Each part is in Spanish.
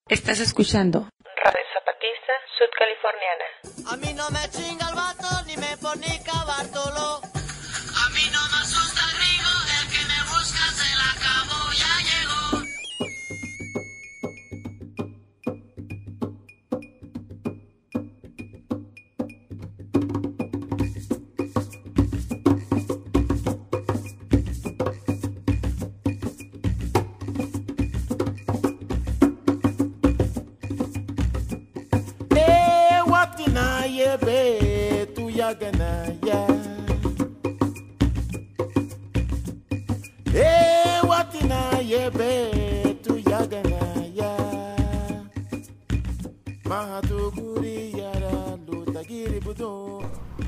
Estás escuchando Radio Zapatista Sudcaliforniana. A mí no me chinga el vato, ni me fornica Bartolo. A mí no me asusta el rigo, el que me busca se la acabó, ya llegó. Ganaya, watina yebe tu ya ganaya, mahatu guri yara lutagiri budo.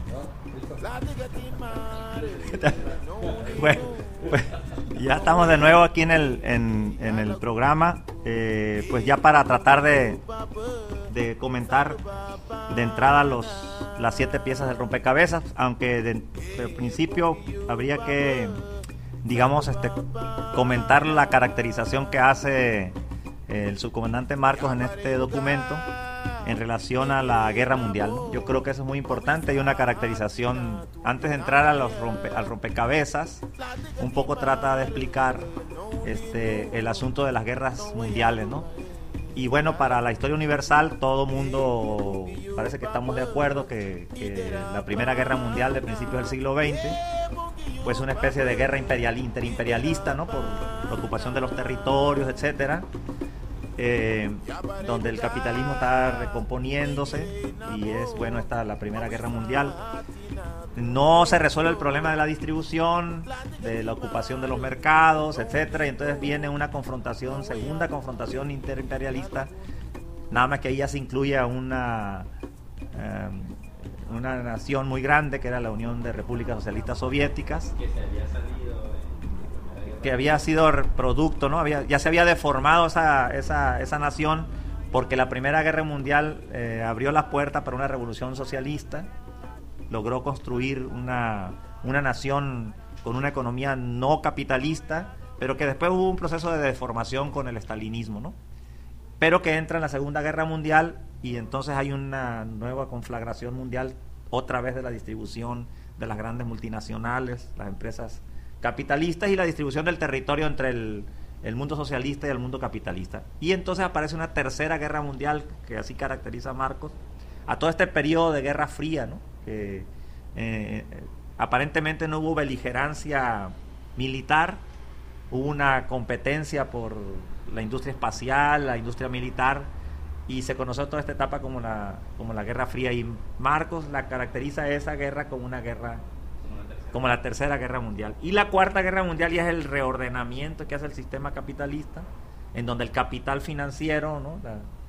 Bueno, pues ya estamos de nuevo aquí en el programa, pues ya para tratar de comentar de entrada las 7 piezas del rompecabezas, aunque de principio habría que, digamos, comentar la caracterización que hace el subcomandante Marcos en este documento en relación a la guerra mundial, ¿no? Yo creo que eso es muy importante. Hay una caracterización, antes de entrar al rompecabezas, un poco trata de explicar el asunto de las guerras mundiales, ¿no? Y bueno, para la historia universal, todo mundo parece que estamos de acuerdo que la Primera Guerra Mundial de principios del siglo XX pues una especie de guerra interimperialista, ¿no? Por la ocupación de los territorios, etcétera, donde el capitalismo está recomponiéndose y es, bueno, esta la Primera Guerra Mundial. No se resuelve el problema de la distribución, de la ocupación de los mercados, etcétera, y entonces viene una segunda confrontación interimperialista, nada más que ahí ya se incluye a una nación muy grande que era la Unión de Repúblicas Socialistas Soviéticas, que había sido producto, ¿no? Ya se había deformado esa nación, porque la Primera Guerra Mundial abrió las puertas para una revolución socialista. Logró construir una nación con una economía no capitalista, pero que después hubo un proceso de deformación con el estalinismo, ¿no? Pero que entra en la Segunda Guerra Mundial y entonces hay una nueva conflagración mundial, otra vez de la distribución de las grandes multinacionales, las empresas capitalistas y la distribución del territorio entre el mundo socialista y el mundo capitalista. Y entonces aparece una Tercera Guerra Mundial, que así caracteriza a Marcos, a todo este periodo de Guerra Fría, ¿no? Que aparentemente no hubo beligerancia militar, hubo una competencia por la industria espacial, la industria militar, y se conoció toda esta etapa como la Guerra Fría, y Marcos la caracteriza esa guerra como una guerra, como la Tercera Guerra Mundial. Y la Cuarta Guerra Mundial ya es el reordenamiento que hace el sistema capitalista, en donde el capital financiero, ¿no?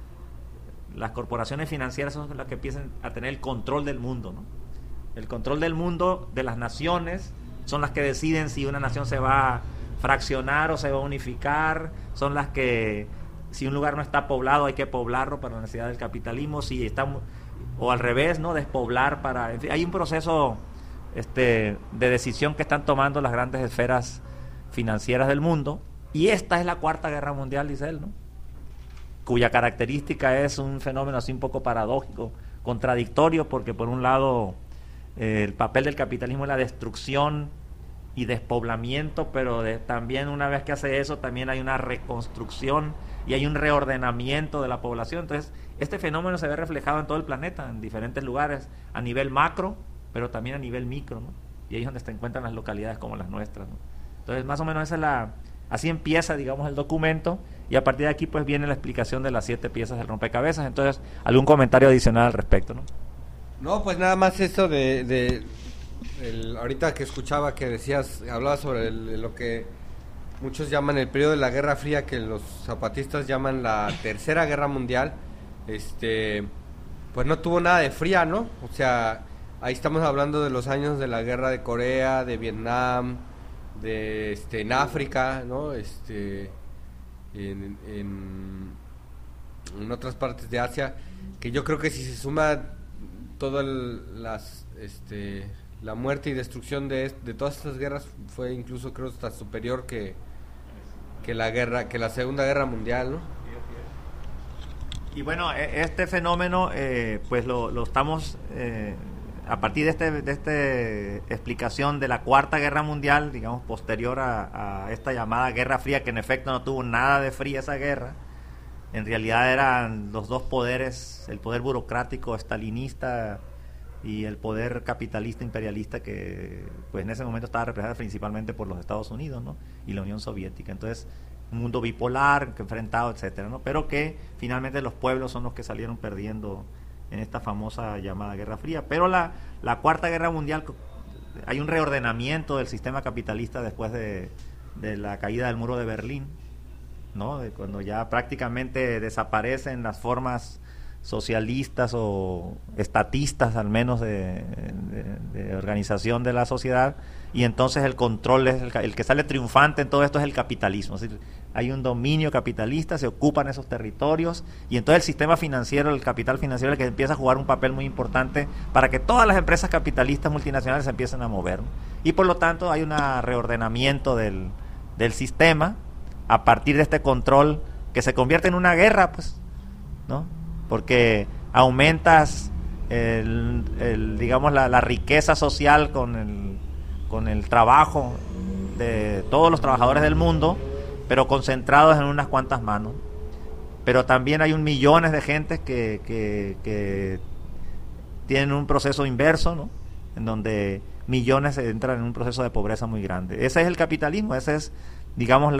Las corporaciones financieras son las que empiezan a tener el control del mundo, ¿no? El control del mundo de las naciones, son las que deciden si una nación se va a fraccionar o se va a unificar, son las que, si un lugar no está poblado, hay que poblarlo para la necesidad del capitalismo, si está, o al revés, ¿no? Despoblar para, en fin, hay un proceso de decisión que están tomando las grandes esferas financieras del mundo, y esta es la Cuarta Guerra Mundial, dice él, ¿no? Cuya característica es un fenómeno así un poco paradójico, contradictorio, porque por un lado el papel del capitalismo es la destrucción y despoblamiento, pero también una vez que hace eso también hay una reconstrucción y hay un reordenamiento de la población. Entonces este fenómeno se ve reflejado en todo el planeta, en diferentes lugares, a nivel macro, pero también a nivel micro, ¿no? Y ahí es donde se encuentran las localidades como las nuestras, ¿no? Entonces más o menos esa es así empieza, digamos, el documento, y a partir de aquí pues viene la explicación de las 7 piezas del rompecabezas. Entonces, algún comentario adicional al respecto, ¿no? No, pues nada más eso ahorita que escuchaba que decías, hablabas sobre lo que muchos llaman el periodo de la Guerra Fría, que los zapatistas llaman la Tercera Guerra Mundial. Pues no tuvo nada de fría, ¿no? O sea, ahí estamos hablando de los años de la guerra de Corea, de Vietnam, en África, ¿no? En otras partes de Asia, que yo creo que si se suma toda la muerte y destrucción de todas estas guerras, fue incluso, creo, hasta superior que la Segunda Guerra Mundial, ¿no? Y bueno, este fenómeno, pues lo estamos, a partir de esta explicación de la Cuarta Guerra Mundial, digamos, posterior a esta llamada Guerra Fría, que en efecto no tuvo nada de fría esa guerra. En realidad eran los dos poderes, el poder burocrático estalinista y el poder capitalista imperialista, que pues en ese momento estaba representado principalmente por los Estados Unidos, ¿no? Y la Unión Soviética. Entonces, un mundo bipolar, enfrentado, etcétera, ¿no? Pero que finalmente los pueblos son los que salieron perdiendo en esta famosa llamada Guerra Fría. Pero la Cuarta Guerra Mundial, hay un reordenamiento del sistema capitalista después de la caída del muro de Berlín, ¿no? De cuando ya prácticamente desaparecen las formas socialistas o estatistas, al menos de organización de la sociedad, y entonces el control es el que sale triunfante en todo esto es el capitalismo. Es decir, hay un dominio capitalista, se ocupan esos territorios, y entonces el sistema financiero, el capital financiero, es el que empieza a jugar un papel muy importante para que todas las empresas capitalistas multinacionales se empiecen a mover, ¿no? Y por lo tanto hay un reordenamiento del sistema a partir de este control que se convierte en una guerra, pues, ¿no? Porque aumentas digamos la riqueza social con el trabajo de todos los trabajadores del mundo, pero concentrados en unas cuantas manos. Pero también hay millones de gente que tienen un proceso inverso, ¿no? En donde millones entran en un proceso de pobreza muy grande. Ese es el capitalismo, ese es, digamos,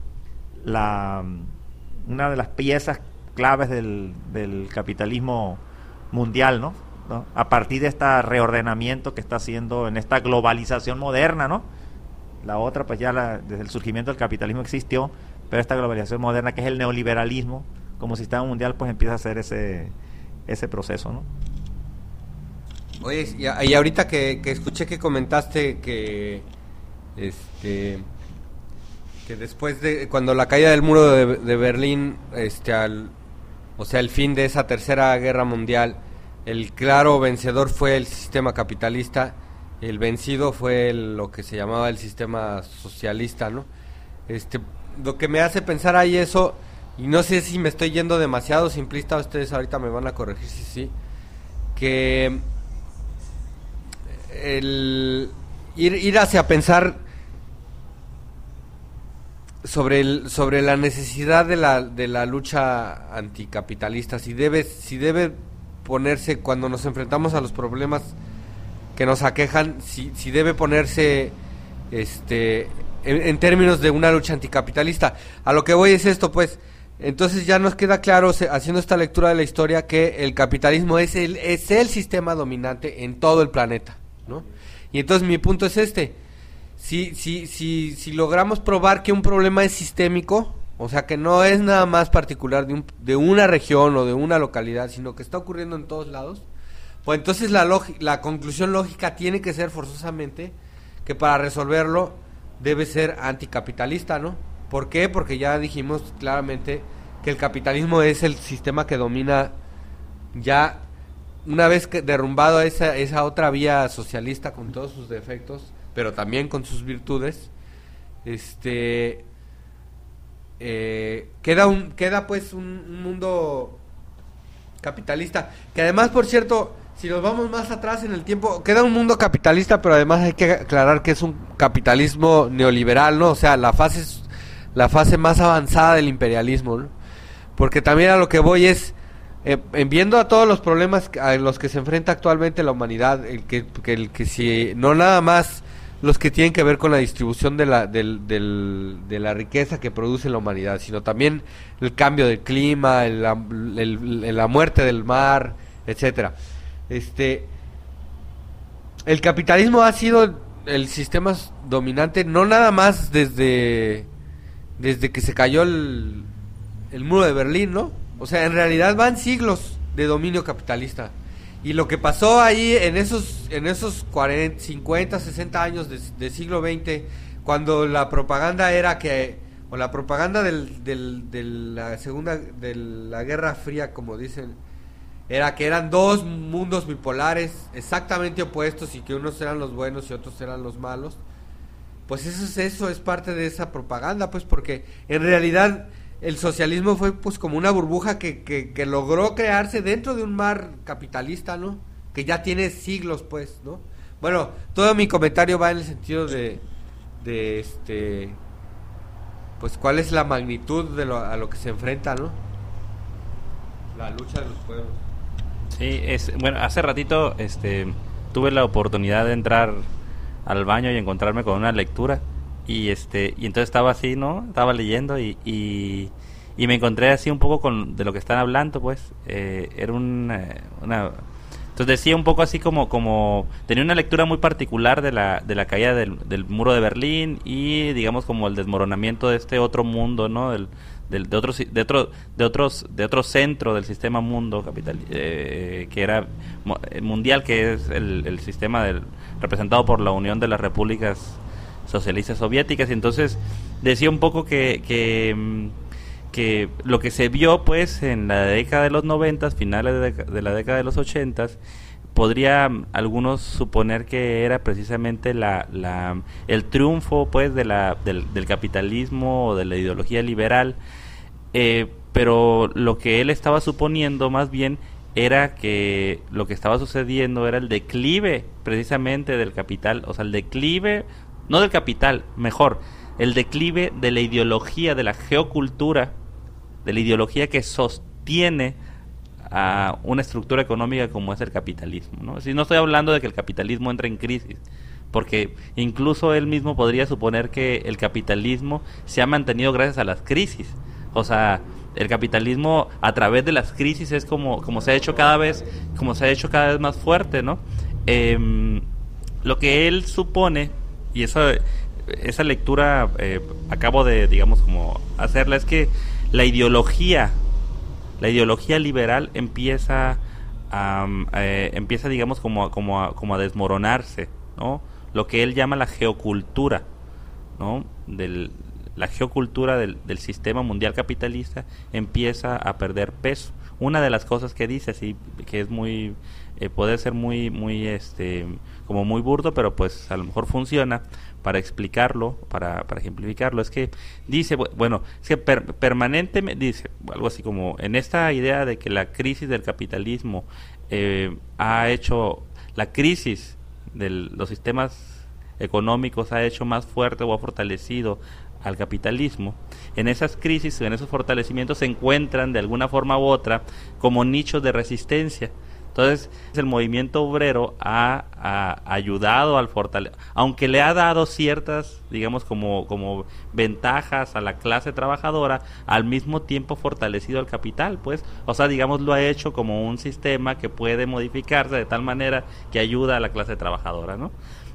una de las piezas claves del capitalismo mundial, ¿no? A partir de este reordenamiento que está haciendo en esta globalización moderna, ¿no? La otra, pues ya desde el surgimiento del capitalismo existió, pero esta globalización moderna, que es el neoliberalismo como sistema mundial, pues empieza a hacer ese proceso, ¿no? Oye, y ahorita que escuché que comentaste que después de cuando la caída del muro de Berlín, o sea, el fin de esa tercera guerra mundial, el claro vencedor fue el sistema capitalista, el vencido fue lo que se llamaba el sistema socialista, ¿no? Lo que me hace pensar ahí eso, y no sé si me estoy yendo demasiado simplista, ustedes ahorita me van a corregir si sí, que el ir hacia pensar sobre la necesidad de la lucha anticapitalista, si debe ponerse cuando nos enfrentamos a los problemas que nos aquejan, si debe ponerse en términos de una lucha anticapitalista. A lo que voy es esto, pues, entonces ya nos queda claro, haciendo esta lectura de la historia, que el capitalismo es el sistema dominante en todo el planeta, ¿no? Y entonces mi punto es si logramos probar que un problema es sistémico, o sea, que no es nada más particular de una región o de una localidad, sino que está ocurriendo en todos lados, pues entonces la conclusión lógica tiene que ser forzosamente que para resolverlo debe ser anticapitalista, ¿no? ¿Por qué? Porque ya dijimos claramente que el capitalismo es el sistema que domina ya, una vez que derrumbado esa otra vía socialista con todos sus defectos, pero también con sus virtudes, queda pues un mundo capitalista, que además, por cierto, si nos vamos más atrás en el tiempo, queda un mundo capitalista, pero además hay que aclarar que es un capitalismo neoliberal, ¿no? O sea, la fase más avanzada del imperialismo, ¿no? Porque también a lo que voy es, viendo a todos los problemas a los que se enfrenta actualmente la humanidad, el que si no nada más los que tienen que ver con la distribución de la riqueza que produce la humanidad, sino también el cambio del clima, la muerte del mar, etcétera. El capitalismo ha sido el sistema dominante no nada más desde que se cayó el muro de Berlín, ¿no? O sea, en realidad van siglos de dominio capitalista. Y lo que pasó ahí en esos 40, 50, 60 años de siglo XX, cuando la propaganda era la propaganda de la Guerra Fría, como dicen, era que eran dos mundos bipolares exactamente opuestos y que unos eran los buenos y otros eran los malos. Pues eso es parte de esa propaganda, pues, porque en realidad el socialismo fue pues como una burbuja que logró crearse dentro de un mar capitalista, ¿no? Que ya tiene siglos, pues, ¿no? Bueno, todo mi comentario va en el sentido de pues cuál es la magnitud a lo que se enfrenta, ¿no? La lucha de los pueblos. Sí, bueno, hace ratito tuve la oportunidad de entrar al baño y encontrarme con una lectura y entonces estaba así, ¿no? Estaba leyendo y me encontré así un poco de lo que están hablando, pues. Era entonces decía un poco así como tenía una lectura muy particular de la caída del muro de Berlín y digamos como el desmoronamiento de este otro mundo, ¿no? De otro centro del sistema mundo capital, que era mundial, que es el sistema representado por la Unión de las Repúblicas Socialistas Soviéticas. Y entonces decía un poco que lo que se vio pues en la década de los 90, finales de la década de los 80, podría algunos suponer que era precisamente el triunfo pues del capitalismo o de la ideología liberal, pero lo que él estaba suponiendo más bien era que lo que estaba sucediendo era el declive precisamente del capital, o sea, el declive, no del capital, mejor, el declive de la ideología, de la geocultura, de la ideología que sostiene a una estructura económica como es el capitalismo, ¿no? Si no estoy hablando de que el capitalismo entra en crisis, porque incluso él mismo podría suponer que el capitalismo se ha mantenido gracias a las crisis. O sea, el capitalismo a través de las crisis es como se ha hecho cada vez más fuerte, ¿no? Lo que él supone, y esa lectura acabo de, digamos, como hacerla, es que la ideología liberal empieza digamos como a desmoronarse, ¿no? Lo que él llama la geocultura, ¿no? La geocultura del sistema mundial capitalista empieza a perder peso. Una de las cosas que dice, sí, que es muy puede ser muy como muy burdo, pero pues a lo mejor funciona para explicarlo, para ejemplificarlo, es que dice, bueno, es que permanentemente dice algo así como en esta idea de que la crisis del capitalismo ha hecho, la crisis de los sistemas económicos ha hecho más fuerte o ha fortalecido al capitalismo. En esas crisis, en esos fortalecimientos se encuentran de alguna forma u otra como nichos de resistencia. Entonces, el movimiento obrero ha ayudado al fortalecimiento, aunque le ha dado ciertas, digamos, como ventajas a la clase trabajadora, al mismo tiempo fortalecido al capital, pues, o sea, digamos, lo ha hecho como un sistema que puede modificarse de tal manera que ayuda a la clase trabajadora, ¿no?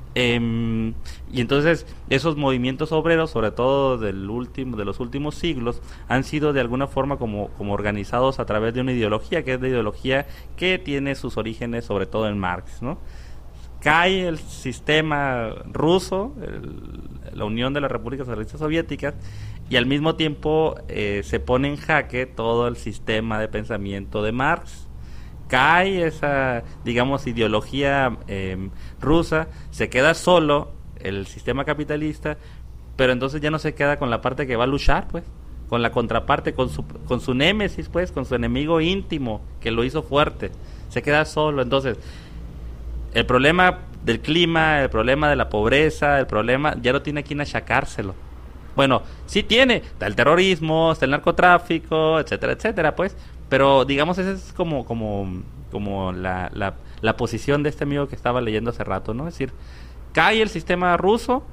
Y entonces esos movimientos obreros, sobre todo de los últimos siglos, han sido de alguna forma como organizados a través de una ideología, que es la ideología que tiene sus orígenes sobre todo en Marx, ¿no? Cae el sistema ruso, la Unión de las Repúblicas Socialistas Soviéticas, y al mismo tiempo se pone en jaque todo el sistema de pensamiento de Marx. Cae esa, digamos, ideología rusa, se queda solo el sistema capitalista, pero entonces ya no se queda con la parte que va a luchar, pues, con la contraparte, con su némesis, pues, con su enemigo íntimo que lo hizo fuerte. Se queda solo. Entonces, el problema del clima, el problema de la pobreza, el problema ya no tiene a quien achacárselo. Bueno, sí tiene, está el terrorismo, está el narcotráfico, etcétera, etcétera, pues. Pero digamos esa es como la posición de este amigo que estaba leyendo hace rato, ¿no? Es decir, cae el sistema ruso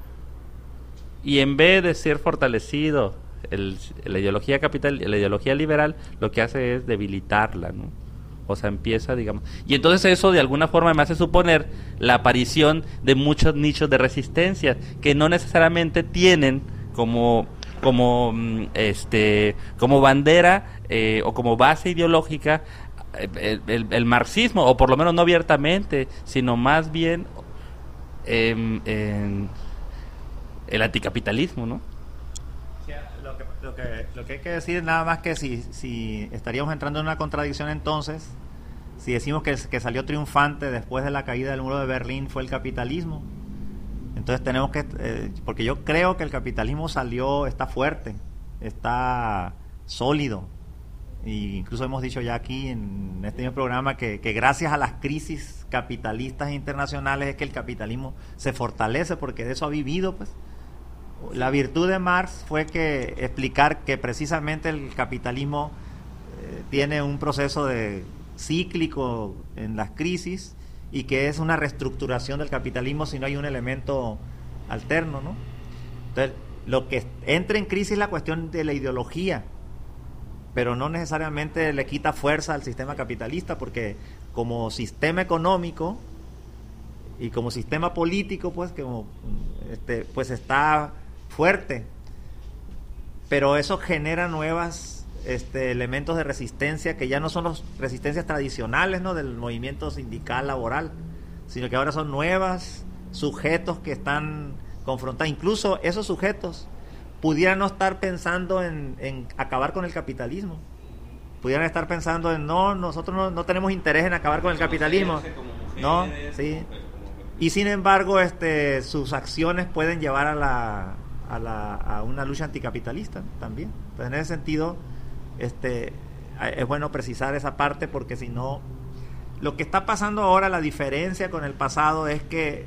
y en vez de ser fortalecido la ideología capital, la ideología liberal, lo que hace es debilitarla, ¿no? O sea, empieza, digamos... Y entonces eso de alguna forma me hace suponer la aparición de muchos nichos de resistencia que no necesariamente tienen como bandera o como base ideológica el marxismo, o por lo menos no abiertamente, sino más bien el anticapitalismo, ¿no? Lo que hay que decir es nada más que si estaríamos entrando en una contradicción entonces, si decimos que salió triunfante después de la caída del muro de Berlín fue el capitalismo. Entonces tenemos que, porque yo creo que el capitalismo está fuerte, está sólido. Y incluso hemos dicho ya aquí en este mismo programa que gracias a las crisis capitalistas internacionales es que el capitalismo se fortalece, porque de eso ha vivido, pues. La virtud de Marx fue que explicar que precisamente el capitalismo tiene un proceso de cíclico en las crisis y que es una reestructuración del capitalismo si no hay un elemento alterno, ¿no? Entonces, lo que entra en crisis es la cuestión de la ideología, pero no necesariamente le quita fuerza al sistema capitalista, porque como sistema económico y como sistema político, pues pues está fuerte, pero eso genera nuevas elementos de resistencia que ya no son las resistencias tradicionales, ¿no?, del movimiento sindical laboral, sino que ahora son nuevos sujetos que están confrontados. Incluso esos sujetos pudieran no estar pensando en acabar con el capitalismo, pudieran estar pensando en nosotros no tenemos interés en acabar con el capitalismo, no, sí, y sin embargo sus acciones pueden llevar a una lucha anticapitalista también. Entonces, en ese sentido, es bueno precisar esa parte, porque si no, lo que está pasando ahora, la diferencia con el pasado es que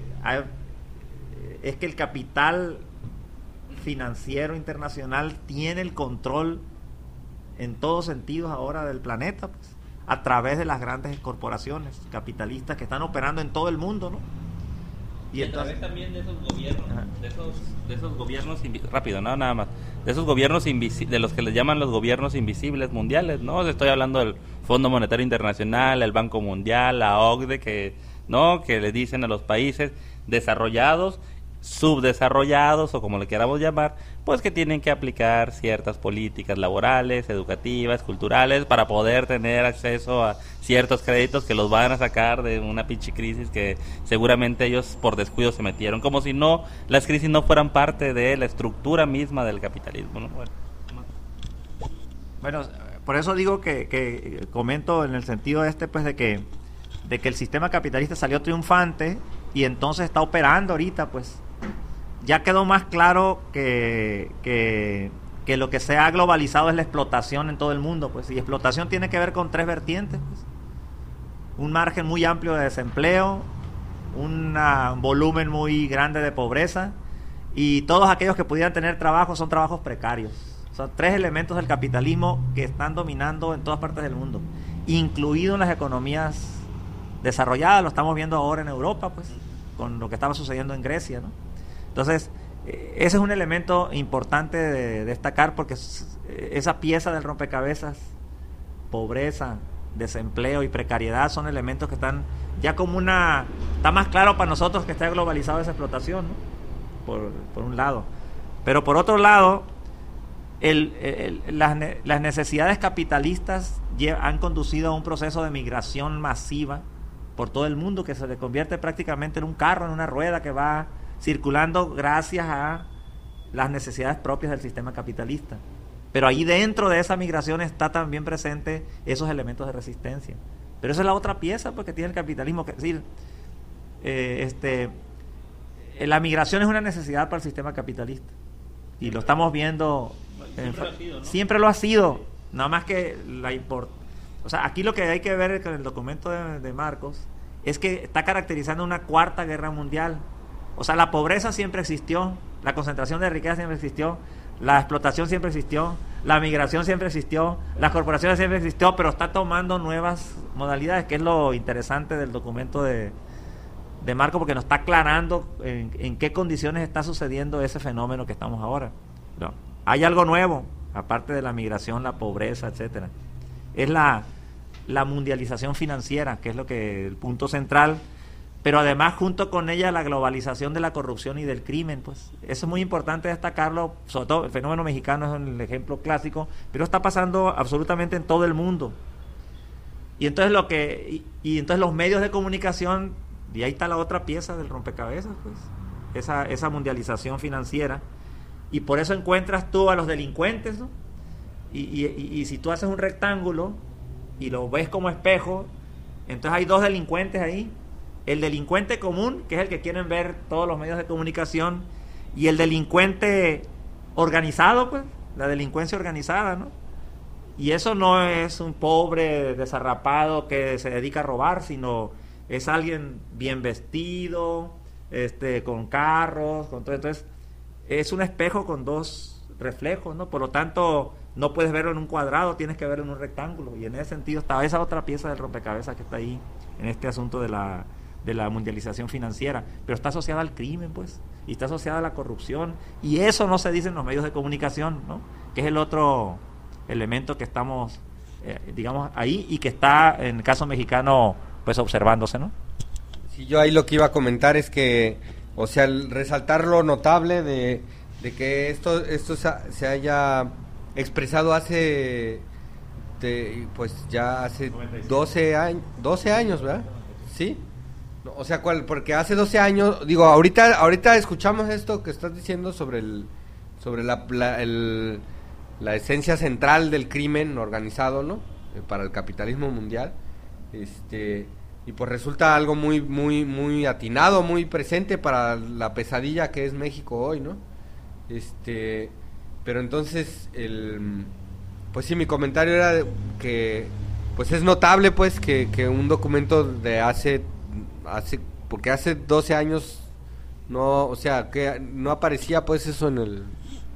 el capital financiero internacional tiene el control en todos sentidos ahora del planeta, pues, a través de las grandes corporaciones capitalistas que están operando en todo el mundo, ¿no? Y a través también de esos gobiernos, de esos gobiernos rápido, ¿no? Nada más. De esos gobiernos de los que les llaman los gobiernos invisibles mundiales, ¿no? Estoy hablando del Fondo Monetario Internacional, el Banco Mundial, la OCDE, que le dicen a los países desarrollados, subdesarrollados o como le queramos llamar, pues que tienen que aplicar ciertas políticas laborales, educativas, culturales para poder tener acceso a ciertos créditos que los van a sacar de una pinche crisis que seguramente ellos por descuido se metieron, como si las crisis no fueran parte de la estructura misma del capitalismo, ¿no? Bueno, por eso digo que comento en el sentido pues de que el sistema capitalista salió triunfante y entonces está operando ahorita, pues ya quedó más claro que lo que se ha globalizado es la explotación en todo el mundo, pues, y explotación tiene que ver con tres vertientes, pues. Un margen muy amplio de desempleo, un volumen muy grande de pobreza, y todos aquellos que pudieran tener trabajo son trabajos precarios. Son tres elementos del capitalismo que están dominando en todas partes del mundo, incluido en las economías desarrolladas. Lo estamos viendo ahora en Europa, pues, con lo que estaba sucediendo en Grecia, ¿no? Entonces, ese es un elemento importante de destacar, porque esa pieza del rompecabezas, pobreza, desempleo y precariedad, son elementos que están ya como está más claro para nosotros que está globalizada esa explotación, ¿no? Por un lado. Pero por otro lado, las necesidades capitalistas han conducido a un proceso de migración masiva por todo el mundo, que se le convierte prácticamente en un carro, en una rueda que va circulando gracias a las necesidades propias del sistema capitalista. Pero ahí dentro de esa migración está también presente esos elementos de resistencia. Pero esa es la otra pieza, pues, que tiene el capitalismo, que es decir, la migración es una necesidad para el sistema capitalista, y lo estamos viendo. Siempre lo ha sido, ¿no? Siempre lo ha sido, nada más que o sea, aquí lo que hay que ver con el documento de Marcos es que está caracterizando una cuarta guerra mundial. O sea, la pobreza siempre existió, la concentración de riqueza siempre existió, la explotación siempre existió, la migración siempre existió, las corporaciones siempre existió, pero está tomando nuevas modalidades, que es lo interesante del documento de Marcos, porque nos está aclarando en qué condiciones está sucediendo ese fenómeno que estamos ahora. No, hay algo nuevo, aparte de la migración, la pobreza, etcétera. Es la mundialización financiera, que es el punto central, pero además junto con ella la globalización de la corrupción y del crimen, pues eso es muy importante destacarlo. Sobre todo el fenómeno mexicano es el ejemplo clásico, pero está pasando absolutamente en todo el mundo. Y entonces entonces los medios de comunicación, y ahí está la otra pieza del rompecabezas, pues esa mundialización financiera, y por eso encuentras tú a los delincuentes, ¿no? Y si tú haces un rectángulo y lo ves como espejo, entonces hay dos delincuentes ahí: el delincuente común, que es el que quieren ver todos los medios de comunicación, y el delincuente organizado, pues, la delincuencia organizada, ¿no? Y eso no es un pobre desarrapado que se dedica a robar, sino es alguien bien vestido, con carros, con todo. Entonces, es un espejo con dos reflejos, ¿no? Por lo tanto, no puedes verlo en un cuadrado, tienes que verlo en un rectángulo. Y en ese sentido estaba esa otra pieza del rompecabezas que está ahí en este asunto de la mundialización financiera. Pero está asociada al crimen, pues, y está asociada a la corrupción. Y eso no se dice en los medios de comunicación, ¿no? Que es el otro elemento que estamos, digamos, ahí y que está, en el caso mexicano, pues, observándose, ¿no? Sí, yo ahí lo que iba a comentar es que, o sea, el resaltar lo notable de que esto se haya expresado pues ya hace 12 años, ¿verdad? ¿Sí? No, o sea, porque hace 12 años, digo, ahorita escuchamos esto que estás diciendo sobre la esencia central del crimen organizado, ¿no? Para el capitalismo mundial. Y pues resulta algo muy muy muy atinado, muy presente para la pesadilla que es México hoy, ¿no? Pero entonces pues sí, mi comentario era que pues es notable, pues, que un documento de porque hace 12 años no, o sea, que no aparecía, pues, eso en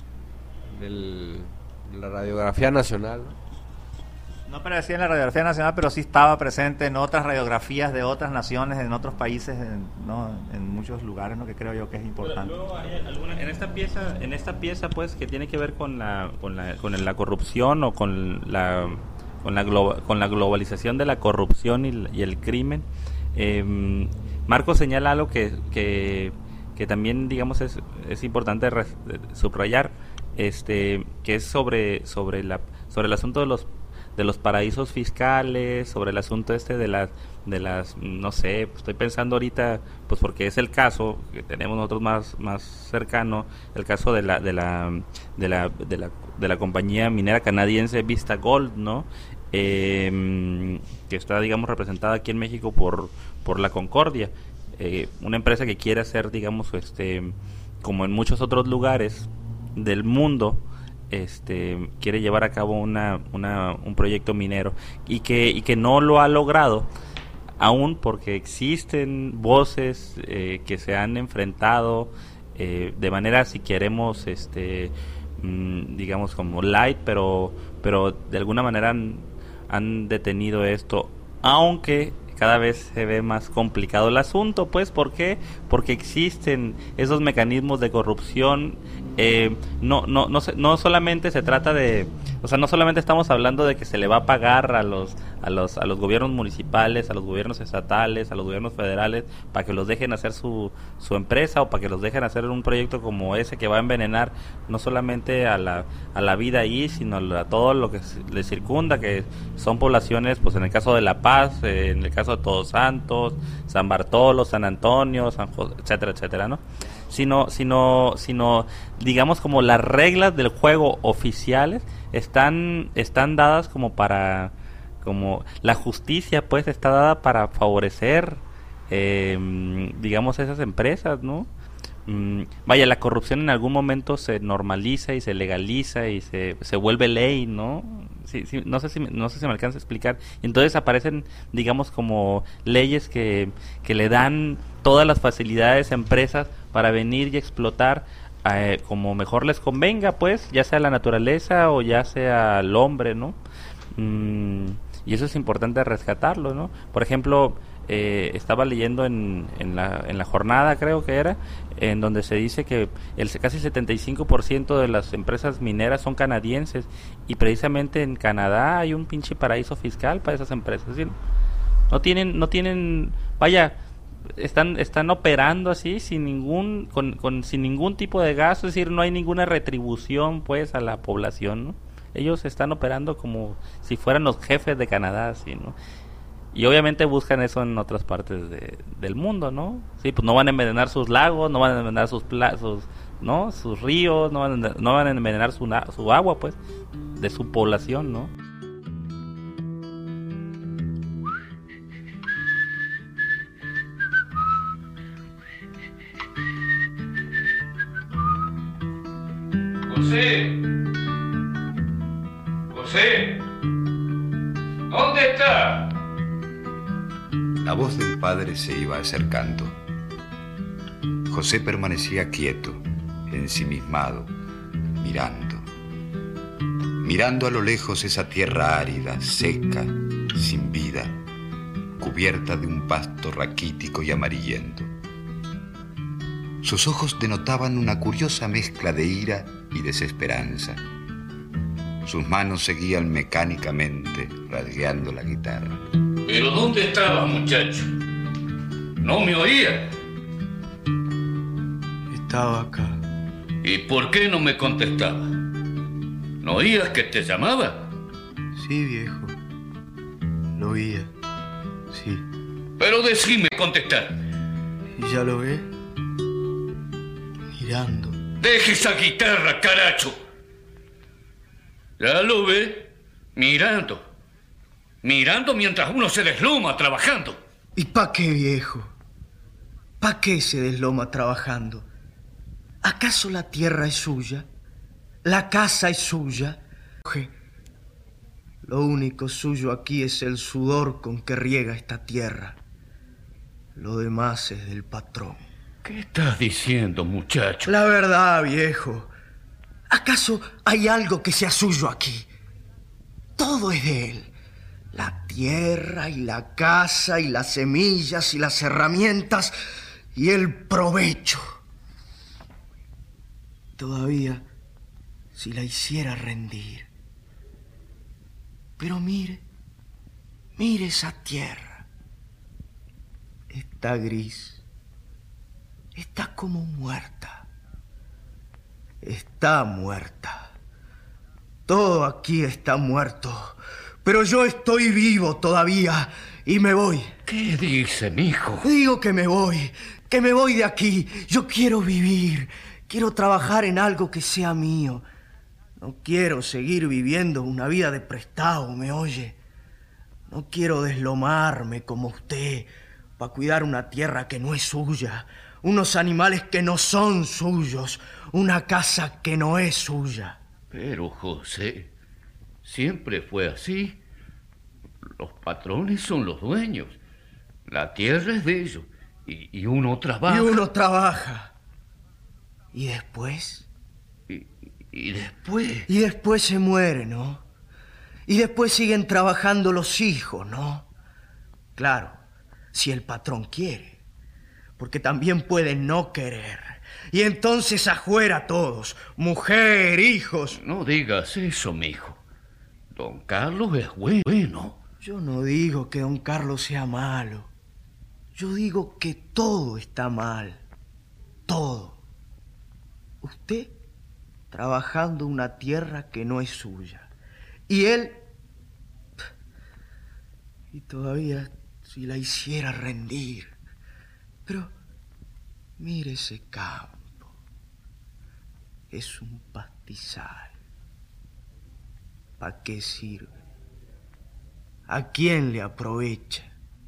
la radiografía nacional, ¿no? No aparecía en la radiografía nacional, pero sí estaba presente en otras radiografías de otras naciones, en otros países, ¿no? En muchos lugares, ¿no? Que creo yo que es importante. Luego hay en esta pieza, pues, que tiene que ver con la corrupción o con la globalización de la corrupción y el crimen. Marco señala algo que también, digamos, es importante subrayar, que es sobre el asunto de los paraísos fiscales, sobre el asunto de las no sé, pues estoy pensando ahorita, pues porque es el caso que tenemos nosotros más cercano, el caso de la compañía minera canadiense Vista Gold, ¿no? Que está, digamos, representada aquí en México por la Concordia, una empresa que quiere hacer, digamos, como en muchos otros lugares del mundo, quiere llevar a cabo un proyecto minero y que no lo ha logrado aún, porque existen voces que se han enfrentado de manera, si queremos, digamos, como light, pero de alguna manera han detenido esto, aunque cada vez se ve más complicado el asunto, pues. ¿Por qué? Porque existen esos mecanismos de corrupción. No solamente se trata de, o sea, no solamente estamos hablando de que se le va a pagar a los gobiernos municipales, a los gobiernos estatales, a los gobiernos federales para que los dejen hacer su empresa, o para que los dejen hacer un proyecto como ese que va a envenenar no solamente a la vida ahí, sino a todo lo que le circunda, que son poblaciones, pues en el caso de La Paz, en el caso de Todos Santos, San Bartolo, San Antonio, San José, etcétera, etcétera, ¿no? Sino digamos, como las reglas del juego oficiales están dadas como la justicia, pues, está dada para favorecer, digamos, esas empresas, ¿no? Vaya, la corrupción en algún momento se normaliza y se legaliza y se vuelve ley, ¿no? Sí, no sé si me alcanza a explicar. Y entonces aparecen, digamos, como leyes que le dan todas las facilidades a empresas para venir y explotar como mejor les convenga, pues, ya sea la naturaleza o ya sea el hombre, ¿no? Y eso es importante rescatarlo, ¿no? Por ejemplo, estaba leyendo en la jornada, creo que era, en donde se dice que casi 75% de las empresas mineras son canadienses, y precisamente en Canadá hay un pinche paraíso fiscal para esas empresas, ¿sí? No tienen, vaya, están operando así sin ningún tipo de gasto, es decir, no hay ninguna retribución, pues, a la población, ¿no? Ellos están operando como si fueran los jefes de Canadá, así, ¿no? Y obviamente buscan eso en otras partes del mundo, ¿no? Sí, pues no van a envenenar sus lagos, no van a envenenar sus ríos, no van a envenenar su agua, pues, de su población, ¿no? José. José. La voz del padre se iba acercando. José permanecía quieto, ensimismado, mirando a lo lejos esa tierra árida, seca, sin vida, cubierta de un pasto raquítico y amarillento. Sus ojos denotaban una curiosa mezcla de ira y desesperanza. Sus manos seguían mecánicamente rasgueando la guitarra. ¿Pero dónde estaba, muchacho? ¿No me oía? Estaba acá. ¿Y por qué no me contestaba? ¿No oías que te llamaba? Sí, viejo. Lo oía. Sí. Pero decime contestar. ¿Y ya lo ve? Mirando. Deje esa guitarra, caracho. ¿Ya lo ve? Mirando. Mirando mientras uno se desloma trabajando. ¿Y pa' qué, viejo? ¿Pa' qué se desloma trabajando? ¿Acaso la tierra es suya? ¿La casa es suya? Lo único suyo aquí es el sudor con que riega esta tierra. Lo demás es del patrón. ¿Qué estás diciendo, muchacho? La verdad, viejo. ¿Acaso hay algo que sea suyo aquí? Todo es de él. La tierra y la casa y las semillas y las herramientas y el provecho. Todavía, si la hiciera rendir. Pero mire esa tierra. Está gris. Está como muerta. Está muerta. Todo aquí está muerto. Pero yo estoy vivo todavía y me voy. ¿Qué dice, mijo? Digo que me voy de aquí. Yo quiero vivir. Quiero trabajar en algo que sea mío. No quiero seguir viviendo una vida de prestado, ¿me oye? No quiero deslomarme como usted para cuidar una tierra que no es suya, unos animales que no son suyos, una casa que no es suya. Pero, José, siempre fue así. Los patrones son los dueños. La tierra es de ellos. Y uno trabaja. Y uno trabaja. ¿Y después? ¿Y después? Y después se muere, ¿no? Y después siguen trabajando los hijos, ¿no? Claro, si el patrón quiere. Porque también puede no querer. Y entonces afuera todos, mujer, hijos. No digas eso, mijo. Don Carlos es bueno. Yo no digo que don Carlos sea malo. Yo digo que todo está mal. Todo. Usted trabajando una tierra que no es suya. Y él... Y todavía si la hiciera rendir. Pero mire ese campo. Es un pastizal. ¿Para qué sirve? ¿A quién le aprovecha?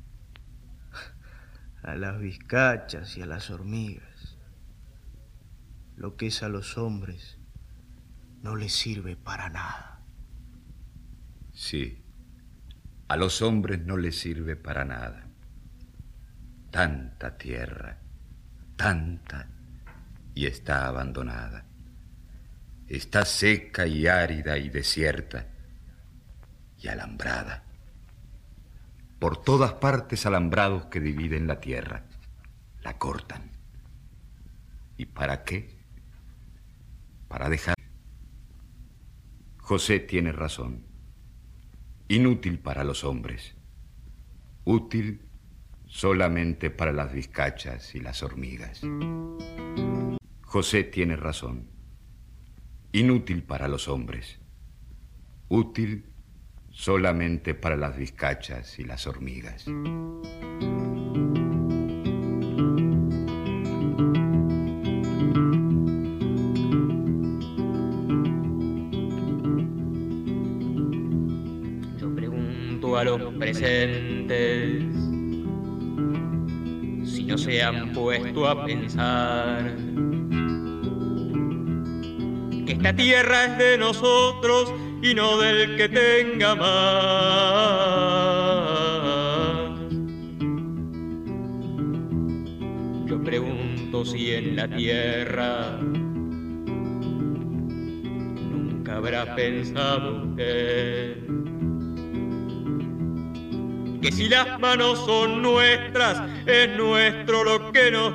A las vizcachas y a las hormigas. Lo que es a los hombres no les sirve para nada. Sí, a los hombres no les sirve para nada. Tanta tierra, tanta, y está abandonada. Está seca y árida y desierta y alambrada. Por todas partes alambrados que dividen la tierra. La cortan. ¿Y para qué? Para dejar. José tiene razón. Inútil para los hombres. Útil solamente para las vizcachas y las hormigas. José tiene razón. Inútil para los hombres. Útil solamente para las vizcachas y las hormigas. Yo pregunto a los presentes si no se han puesto a pensar que esta tierra es de nosotros y no del que tenga más. cielos y en la tierra. Nunca habrá pensado usted que si las manos son nuestras, es nuestro lo que nos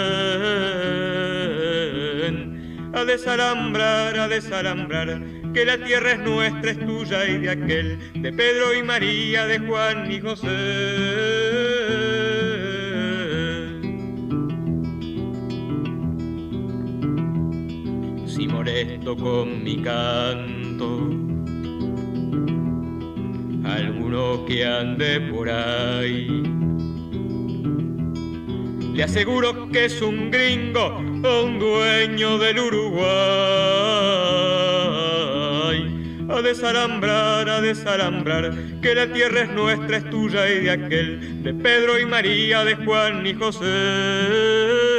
den. A desalambrar, que la tierra es nuestra, es tuya y de aquel, de Pedro y María, de Juan y José. Si molesto con mi canto alguno que ande por ahí, le aseguro que es un gringo o un dueño del Uruguay. A desalambrar, que la tierra es nuestra, es tuya y de aquel, de Pedro y María, de Juan y José.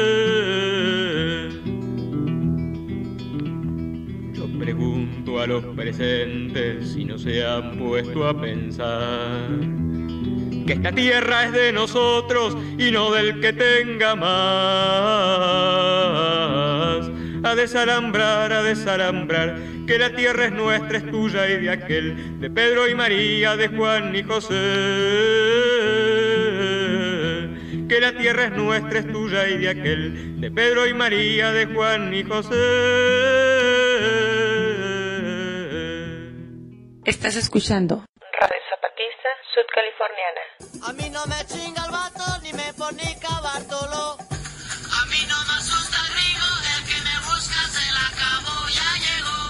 Pregunto a los presentes si no se han puesto a pensar que esta tierra es de nosotros y no del que tenga más. A desalambrar, que la tierra es nuestra, es tuya y de aquel, de Pedro y María, de Juan y José. Que la tierra es nuestra, es tuya y de aquel, de Pedro y María, de Juan y José. Estás escuchando Radio Zapatista Sudcaliforniana. A mí no me chinga el vato ni me fornica Bartolo. A mí no me asusta el gringo, el que me busca se la acabó, ya llegó.